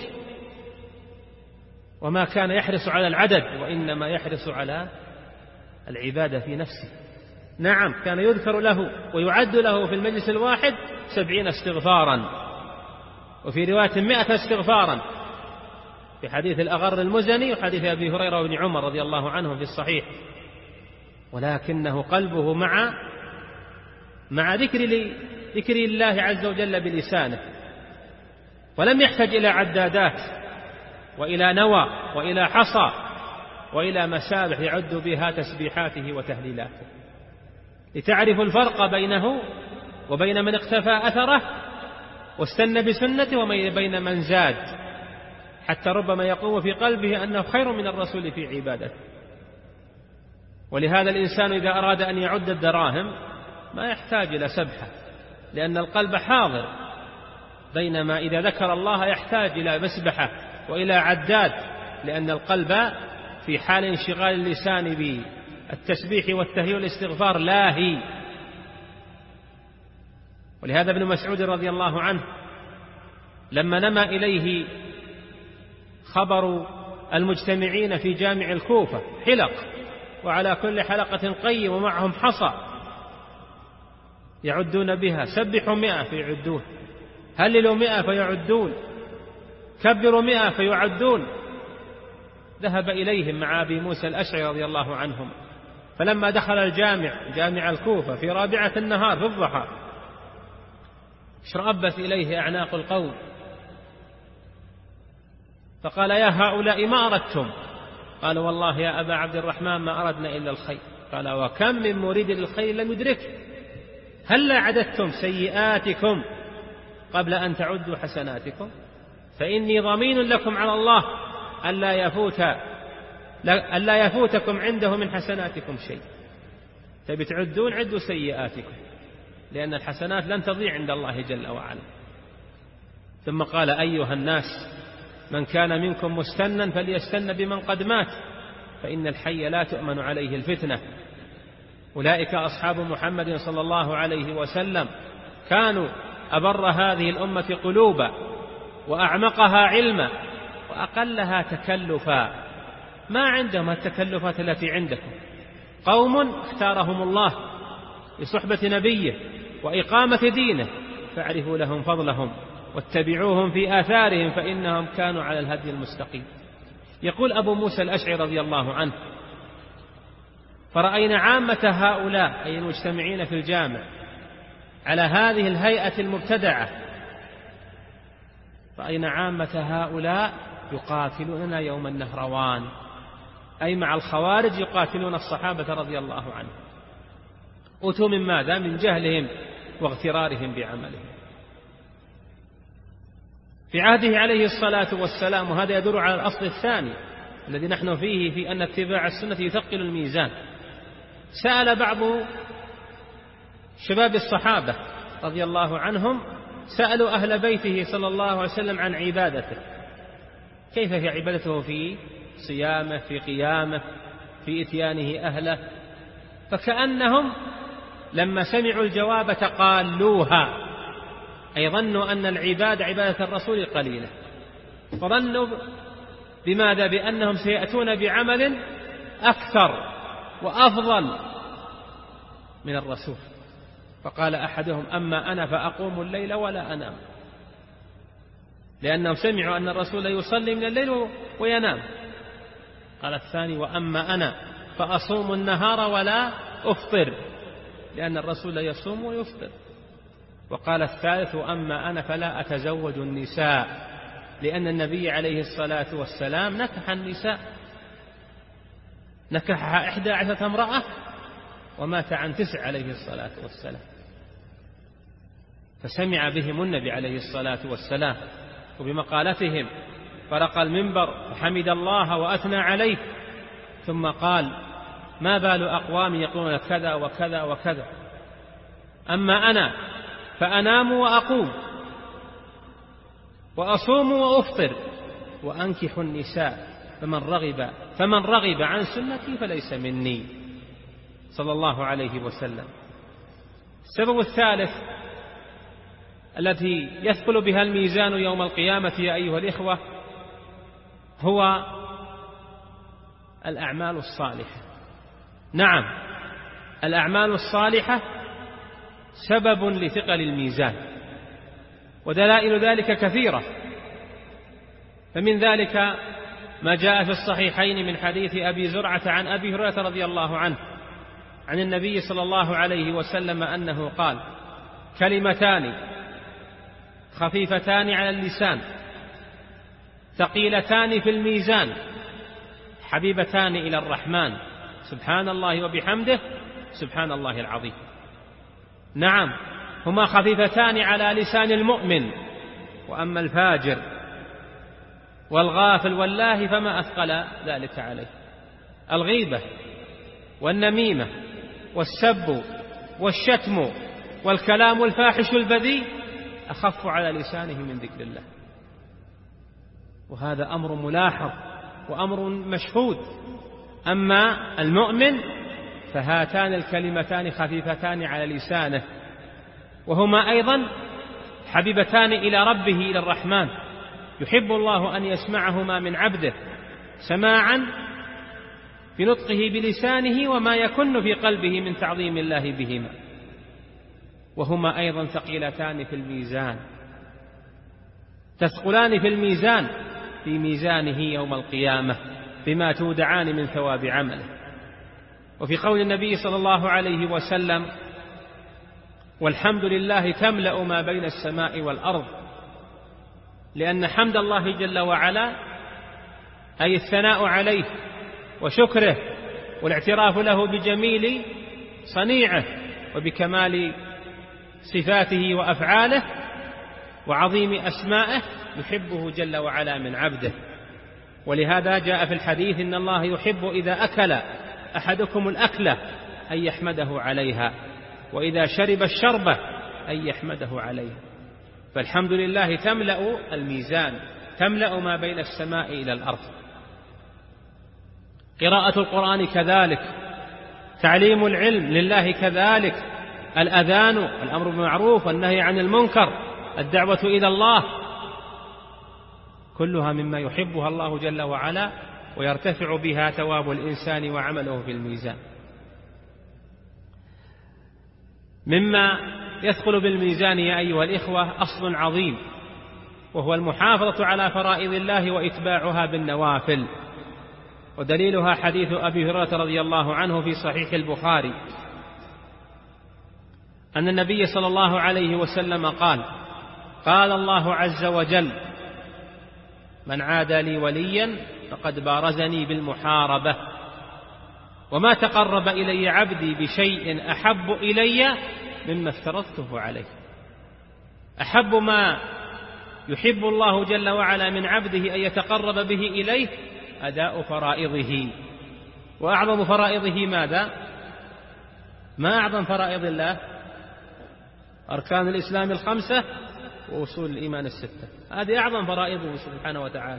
S1: وما كان يحرص على العدد وإنما يحرص على العبادة في نفسه. نعم، كان يذكر له ويعد له في المجلس الواحد 70 استغفارا، وفي رواية 100 استغفارا، في حديث الأغر المزني وحديث أبي هريرة وابن عمر رضي الله عنهم في الصحيح. ولكنه قلبه مع ذكر الله عز وجل بلسانه، ولم يحتج إلى عدادات وإلى نوى وإلى حصى وإلى مسابح يعد بها تسبيحاته وتهليلاته، لتعرفوا الفرق بينه وبين من اقتفى أثره واستنى بسنته وبين من زاد، حتى ربما يقوم في قلبه أنه خير من الرسول في عبادته. ولهذا الإنسان إذا أراد أن يعد الدراهم ما يحتاج إلى سبحة، لأن القلب حاضر، بينما إذا ذكر الله يحتاج إلى مسبحة وإلى عداد، لأن القلب في حال انشغال اللسان بالتسبيح والتهليل والاستغفار لاهي. ولهذا ابن مسعود رضي الله عنه لما نما إليه خبر المجتمعين في جامع الكوفة حلق، وعلى كل حلقة قيم ومعهم حصى يعدون بها، سبحوا 100 فيعدون، هللوا 100 فيعدون، كبروا 100 فيعدون. ذهب إليهم مع أبي موسى الأشعري رضي الله عنهم، فلما دخل جامع الكوفة في 4 النهار في الضحى اشرأبت إليه أعناق القوم، فقال: يا هؤلاء ما أردتم؟ قالوا: والله يا أبا عبد الرحمن ما أردنا إلا الخير. قال: وكم من مريد للخير لم يدركه، هلا عددتم سيئاتكم قبل أن تعدوا حسناتكم؟ فإني ضمين لكم على الله ألا يفوتكم عنده من حسناتكم شيء. تبي تعدون عدوا سيئاتكم، لأن الحسنات لن تضيع عند الله جل وعلا. ثم قال: أيها الناس، من كان منكم مستنا فليستن بمن قد مات، فإن الحي لا تؤمن عليه الفتنة. أولئك أصحاب محمد صلى الله عليه وسلم، كانوا أبر هذه الأمة قلوبا وأعمقها علما وأقلها تكلفا. ما عندهم التكلفات التي عندكم. قوم اختارهم الله لصحبة نبيه وإقامة دينه، فاعرفوا لهم فضلهم واتبعوهم في آثارهم، فإنهم كانوا على الهدي المستقيم. يقول أبو موسى الأشعري رضي الله عنه: فرأينا عامة هؤلاء أي المجتمعين في الجامع على هذه الهيئة المبتدعة، رأينا عامة هؤلاء يقاتلوننا يوم النهروان، أي مع الخوارج يقاتلون الصحابة رضي الله عنهم. أتوا من ماذا؟ من جهلهم واغترارهم بعملهم. في عهده عليه الصلاة والسلام، وهذا يدل على الأصل الثاني الذي نحن فيه، في أن اتباع السنة يثقل الميزان. سأل بعض شباب الصحابة رضي الله عنهم، سألوا أهل بيته صلى الله عليه وسلم عن عبادته، كيف هي عبادته في صيامه، في قيامه، في إتيانه أهله، فكأنهم لما سمعوا الجواب تقالوها، أي ظنوا أن العبادة عبادة الرسول قليلة، فظنوا بماذا؟ بأنهم سيأتون بعمل أكثر وأفضل من الرسول. فقال أحدهم: أما أنا فأقوم الليل ولا أنام، لأنهم سمعوا أن الرسول يصلي من الليل وينام. قال الثاني: وأما أنا فأصوم النهار ولا أفطر، لأن الرسول يصوم ويفطر. وقال الثالث: وأما أنا فلا أتزوج النساء، لأن النبي عليه الصلاة والسلام نكح النساء. نكح 11 امرأة ومات عن 9 عليه الصلاة والسلام. فسمع بهم النبي عليه الصلاة والسلام وبمقالتهم، فرق المنبر فحمد الله وأثنى عليه، ثم قال: ما بال أقوام يقولون كذا وكذا وكذا، أما أنا فأنام وأقوم وأصوم وأفطر وأنكح النساء، فمن رغب عن سنتي فليس مني، صلى الله عليه وسلم. السبب الثالث التي يثقل بها الميزان يوم القيامة يا أيها الإخوة هو الأعمال الصالحة. نعم، الأعمال الصالحة سبب لثقل الميزان، ودلائل ذلك كثيرة. فمن ذلك ما جاء في الصحيحين من حديث أبي زرعة عن أبي هريرة رضي الله عنه عن النبي صلى الله عليه وسلم أنه قال: كلمتان خفيفتان على اللسان ثقيلتان في الميزان حبيبتان إلى الرحمن، سبحان الله وبحمده، سبحان الله العظيم. نعم، هما خفيفتان على لسان المؤمن، وأما الفاجر والغافل واللاهي فما أثقل ذلك عليه. الغيبة والنميمة والسب والشتم والكلام الفاحش البذيء أخف على لسانه من ذكر الله، وهذا أمر ملاحظ وأمر مشهود. أما المؤمن فهاتان الكلمتان خفيفتان على لسانه، وهما أيضا حبيبتان إلى ربه، إلى الرحمن، يحب الله أن يسمعهما من عبده سماعا بنطقه بلسانه وما يكن في قلبه من تعظيم الله بهما، وهما أيضا ثقيلتان في الميزان، تثقلان في الميزان، في ميزانه يوم القيامة بما تودعان من ثواب عمله. وفي قول النبي صلى الله عليه وسلم: والحمد لله تملأ ما بين السماء والأرض، لأن حمد الله جل وعلا أي الثناء عليه وشكره والاعتراف له بجميل صنيعه وبكمال صفاته وأفعاله وعظيم أسمائه، يحبه جل وعلا من عبده. ولهذا جاء في الحديث: إن الله يحب إذا أكل أحدكم الأكلة أن يحمده عليها، وإذا شرب الشربة أن يحمده عليها. فالحمد لله تملأ الميزان، تملأ ما بين السماء إلى الأرض. قراءة القرآن كذلك، تعليم العلم لله كذلك، الأذان، الأمر بالمعروف والنهي عن المنكر، الدعوة إلى الله، كلها مما يحبها الله جل وعلا ويرتفع بها ثواب الإنسان وعمله في الميزان. مما يثقل بالميزان يا أيها الإخوة أصل عظيم، وهو المحافظة على فرائض الله وإتباعها بالنوافل، ودليلها حديث أبي هريرة رضي الله عنه في صحيح البخاري أن النبي صلى الله عليه وسلم قال: قال الله عز وجل: من عادى لي وليا فقد بارزني بالمحاربة، وما تقرب إلي عبدي بشيء أحب إلي مما افترضته عليه. أحب ما يحب الله جل وعلا من عبده أن يتقرب به إليه أداء فرائضه، وأعظم فرائضه ماذا؟ ما أعظم فرائض الله؟ أركان الإسلام 5 وأصول الإيمان 6، هذه أعظم فرائضه سبحانه وتعالى.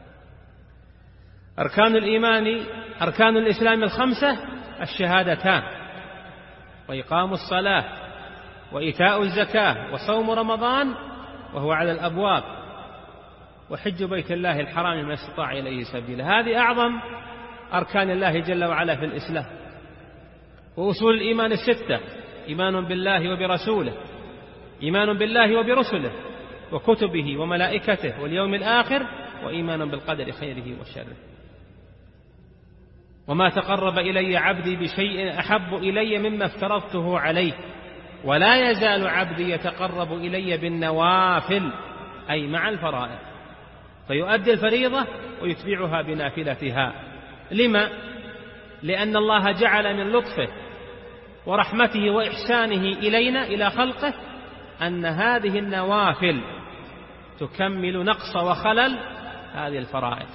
S1: أركان الإسلام 5 الشهادتان، وإقام الصلاة، وإيتاء الزكاة، وصوم رمضان وهو على الأبواب، وحج بيت الله الحرام من استطاع إليه سبيلا. هذه أعظم أركان الله جل وعلا في الإسلام. وأصول الإيمان 6: إيمان بالله وبرسوله، إيمان بالله وبرسله وكتبه وملائكته واليوم الآخر، وإيمان بالقدر خيره وشره. وما تقرب إلي عبدي بشيء أحب إلي مما افترضته عليه، ولا يزال عبدي يتقرب إلي بالنوافل، أي مع الفرائض، فيؤدي الفريضة ويتبعها بنافلتها. لما؟ لأن الله جعل من لطفه ورحمته وإحسانه إلينا إلى خلقه أن هذه النوافل تكمل نقص وخلل هذه الفرائض.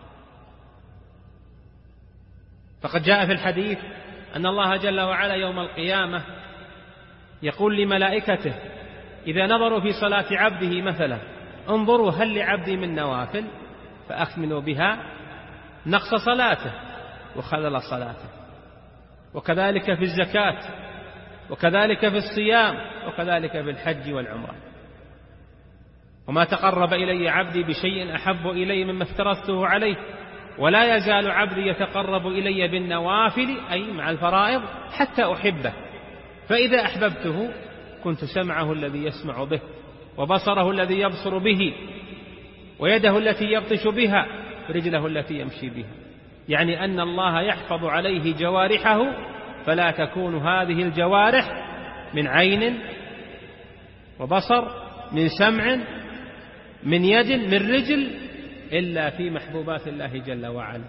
S1: فقد جاء في الحديث أن الله جل وعلا يوم القيامة يقول لملائكته إذا نظروا في صلاة عبده مثلا انظروا هل لعبدي من نوافل فأكملوا بها نقص صلاته وخلل صلاته. وكذلك في الزكاة، وكذلك في الصيام، وكذلك في الحج والعمرة. وما تقرب إلي عبدي بشيء أحب إلي مما افترضته عليه، ولا يزال عبدي يتقرب إلي بالنوافل أي مع الفرائض حتى أحبه، فإذا أحببته كنت سمعه الذي يسمع به، وبصره الذي يبصر به، ويده التي يبطش بها، ورجله التي يمشي بها. يعني أن الله يحفظ عليه جوارحه، فلا تكون هذه الجوارح من عين وبصر، من سمع، من يد، من رجل، إلا في محبوبات الله جل وعلا.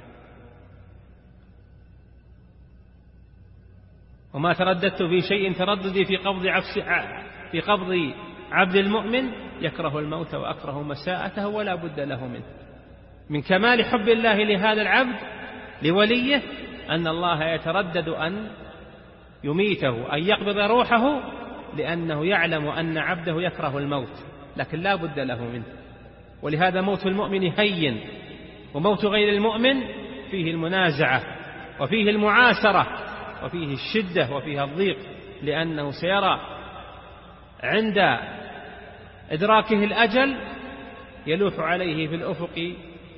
S1: وما ترددت في شيء ترددي في قبض عبد المؤمن يكره الموت وأكره مساءته ولا بد له منه. من كمال حب الله لهذا العبد لوليه أن الله يتردد أن يميته، أن يقبض روحه، لأنه يعلم أن عبده يكره الموت لكن لا بد له منه. ولهذا موت المؤمن هين، وموت غير المؤمن فيه المنازعة وفيه المعاسرة وفيه الشدة وفيه الضيق، لأنه سيرى عند إدراكه الأجل يلوح عليه في الأفق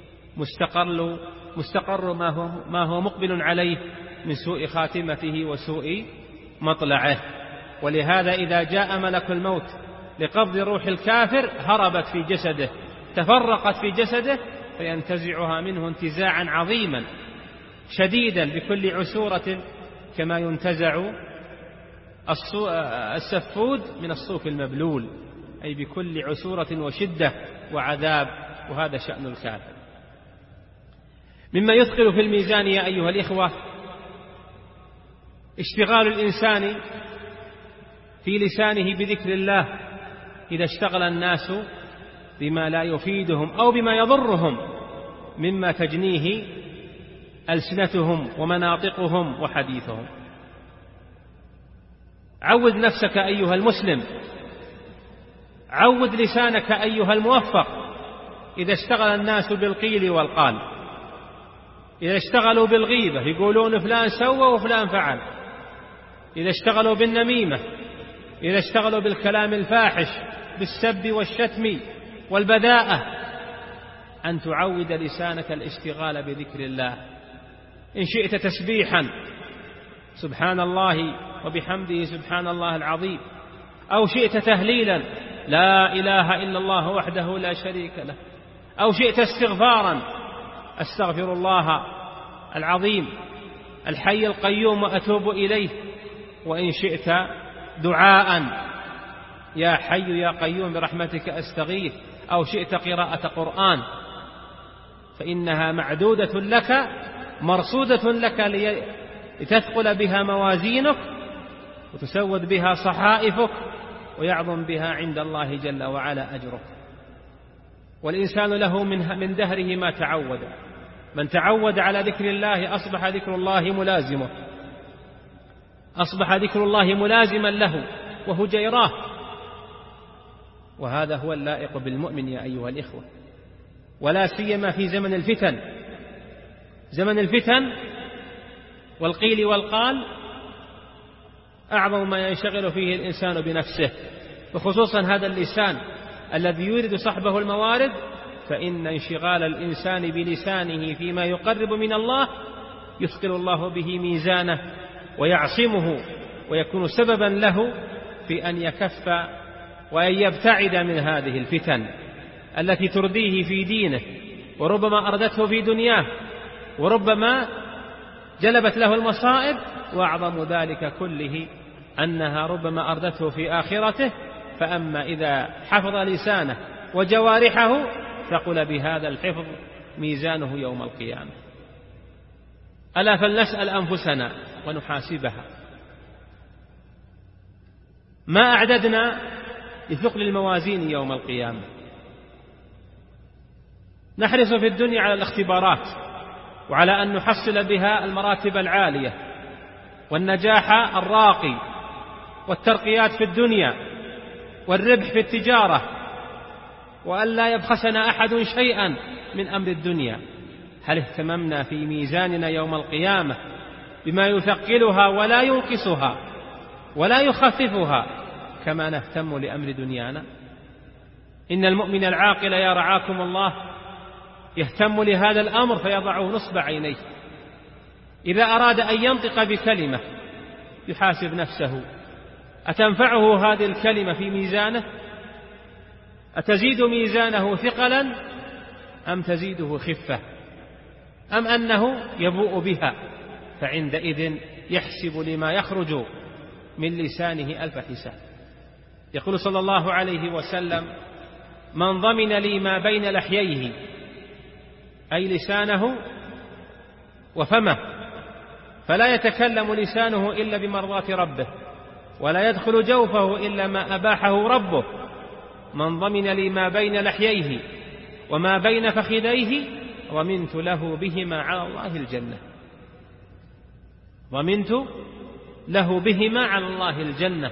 S1: مستقر ما هو مقبل عليه من سوء خاتمته وسوء مطلعه. ولهذا إذا جاء ملك الموت لقبض روح الكافر هربت في جسده، تفرقت في جسده، فينتزعها منه انتزاعا عظيما شديدا بكل عسورة، كما ينتزع السفود من الصوف المبلول، أي بكل عسورة وشدة وعذاب. وهذا شأن الكافر. مما يثقل في الميزان يا أيها الإخوة اشتغال الإنسان في لسانه بذكر الله إذا اشتغل الناس بما لا يفيدهم أو بما يضرهم مما تجنيه ألسنتهم ومناطقهم وحديثهم. عود نفسك أيها المسلم، عود لسانك أيها الموفق إذا اشتغل الناس بالقيل والقال، إذا اشتغلوا بالغيبة يقولون فلان سوى وفلان فعل، إذا اشتغلوا بالنميمة، إذا اشتغلوا بالكلام الفاحش بالسب والشتم والبذاءة، أن تعود لسانك الاشتغال بذكر الله. إن شئت تسبيحا سبحان الله وبحمده سبحان الله العظيم، أو شئت تهليلا لا إله إلا الله وحده لا شريك له، أو شئت استغفارا أستغفر الله العظيم الحي القيوم وأتوب إليه، وإن شئت دعاء يا حي يا قيوم برحمتك أستغيث، أو شئت قراءة قرآن، فإنها معدودة لك مرصودة لك لتثقل بها موازينك وتسود بها صحائفك ويعظم بها عند الله جل وعلا أجرك. والإنسان له من دهره ما تعود، من تعود على ذكر الله أصبح ذكر الله ملازمه، أصبح ذكر الله ملازما له وهجيراه. وهذا هو اللائق بالمؤمن يا أيها الإخوة، ولا سيما في زمن الفتن، زمن الفتن والقيل والقال أعظم ما ينشغل فيه الإنسان بنفسه، وخصوصا هذا اللسان الذي يورد صحبه الموارد، فإن انشغال الإنسان بلسانه فيما يقرب من الله يثقل الله به ميزانه ويعصمه، ويكون سببا له في أن يكف وأن يبتعد من هذه الفتن التي ترديه في دينه، وربما أردته في دنياه، وربما جلبت له المصائب، وأعظم ذلك كله أنها ربما أردته في آخرته. فأما إذا حفظ لسانه وجوارحه ثقل بهذا الحفظ ميزانه يوم القيامة. ألا فلنسأل أنفسنا ونحاسبها، ما أعددنا لثقل الموازين يوم القيامة؟ نحرص في الدنيا على الاختبارات وعلى أن نحصل بها المراتب العالية والنجاح الراقي والترقيات في الدنيا والربح في التجارة، وأن لا يبخسنا أحد شيئا من أمر الدنيا. هل اهتممنا في ميزاننا يوم القيامة بما يثقلها ولا ينقصها ولا يخففها كما نهتم لأمر دنيانا؟ إن المؤمن العاقل يا رعاكم الله يهتم لهذا الأمر فيضعه نصب عينيه. إذا أراد أن ينطق بكلمة يحاسب نفسه: أتنفعه هذه الكلمة في ميزانه؟ أتزيد ميزانه ثقلا أم تزيده خفة، أم أنه يبوء بها؟ فعندئذ يحسب لما يخرج من لسانه ألف حساب. يقول صلى الله عليه وسلم: من ضمن لي ما بين لحييه، أي لسانه وفمه، فلا يتكلم لسانه إلا بمرضاة ربه، ولا يدخل جوفه إلا ما أباحه ربه. من ضمن لي ما بين لحييه وما بين فخذيه ضمنت له بهما على الله الجنة. ضمنت له بهما على الله الجنة.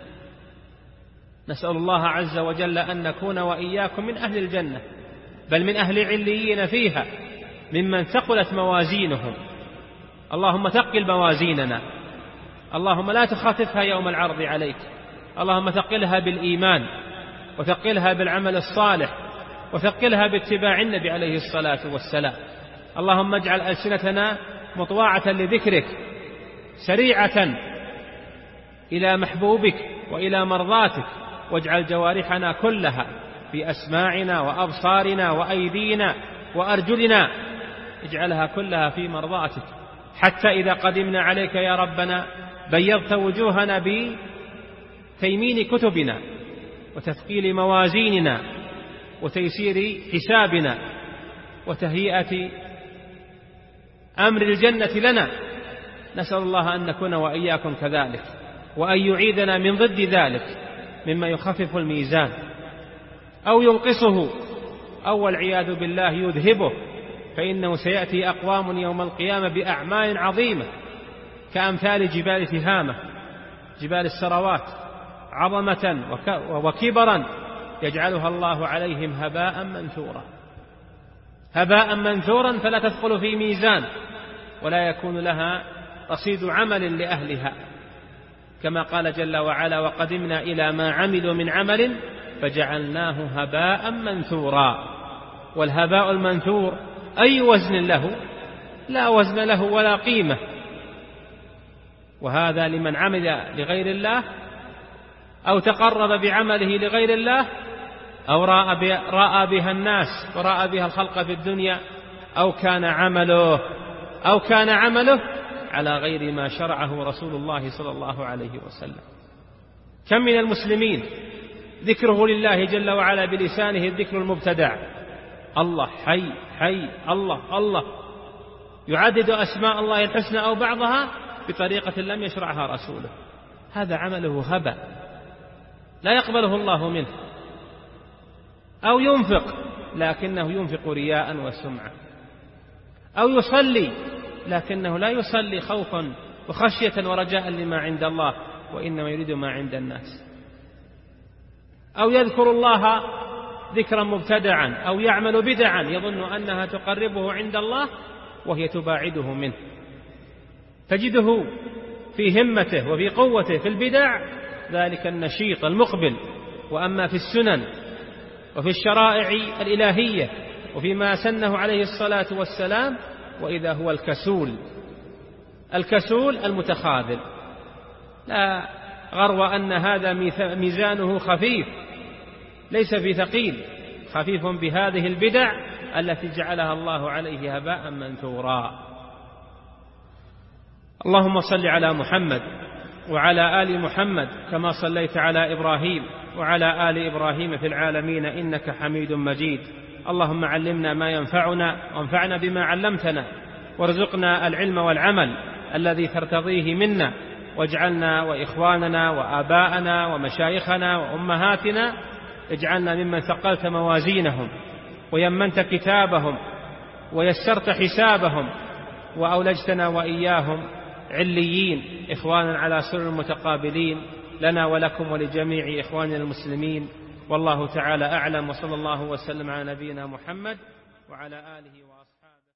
S1: نسأل الله عز وجل أن نكون وإياكم من أهل الجنة، بل من أهل عليين فيها، ممن ثقلت موازينهم. اللهم ثقل موازيننا، اللهم لا تخففها يوم العرض عليك، اللهم ثقلها بالإيمان، وثقلها بالعمل الصالح، وثقلها باتباع النبي عليه الصلاة والسلام. اللهم اجعل ألسنتنا مطواعة لذكرك، سريعة إلى محبوبك وإلى مرضاتك، واجعل جوارحنا كلها في أسماعنا وأبصارنا وأيدينا وأرجلنا، اجعلها كلها في مرضاتك، حتى إذا قدمنا عليك يا ربنا بيضت وجوهنا بتيمين كتبنا وتثقيل موازيننا وتيسير حسابنا وتهيئة أمر الجنة لنا. نسأل الله أن نكون وإياكم كذلك، وأن يعيذنا من ضد ذلك مما يخفف الميزان أو ينقصه، أو والعياذ بالله يذهبه، فإنه سيأتي أقوام يوم القيامة بأعمال عظيمة كأمثال جبال تهامة، جبال السروات، عظمة وكبرا، يجعلها الله عليهم هباء منثورا، هباء منثورا، فلا تثقل في ميزان ولا يكون لها رصيد عمل لأهلها، كما قال جل وعلا: وقدمنا إلى ما عملوا من عمل فجعلناه هباء منثورا. والهباء المنثور أي وزن له؟ لا وزن له ولا قيمة. وهذا لمن عمل لغير الله، أو تقرب بعمله لغير الله، أو رأى بها الناس ورأى بها الخلق في الدنيا، أو كان عمله على غير ما شرعه رسول الله صلى الله عليه وسلم. كم من المسلمين ذكره لله جل وعلا بلسانه الذكر المبتدع: الله حي حي، الله الله، يعدد أسماء الله الحسنى أو بعضها بطريقة لم يشرعها رسوله. هذا عمله هباء لا يقبله الله منه. أو ينفق لكنه ينفق رياء وسمعة، أو يصلي لكنه لا يصلي خوفا وخشية ورجاء لما عند الله، وإنما يريد ما عند الناس. أو يذكر الله ذكرا مبتدعا، أو يعمل بدعا يظن أنها تقربه عند الله وهي تباعده منه. تجده في همته وفي قوته في البدع ذلك النشيط المقبل، وأما في السنن وفي الشرائع الإلهية وفيما سنه عليه الصلاة والسلام وإذا هو الكسول المتخاذل. لا غرو أن هذا ميزانه خفيف، ليس بثقيل، خفيف بهذه البدع التي جعلها الله عليه هباء منثورا. اللهم صل على محمد وعلى آل محمد كما صليت على إبراهيم وعلى آل إبراهيم في العالمين إنك حميد مجيد. اللهم علمنا ما ينفعنا وانفعنا بما علمتنا، وارزقنا العلم والعمل الذي ترتضيه منا، واجعلنا وإخواننا وآباءنا ومشايخنا وأمهاتنا اجعلنا ممن ثقلت موازينهم ويمنت كتابهم ويسرت حسابهم، وأولجتنا وإياهم عليين إخوانا على سرر متقابلين لنا ولكم ولجميع إخواننا المسلمين. والله تعالى أعلم، وصلى الله وسلم على نبينا محمد وعلى آله وأصحابه.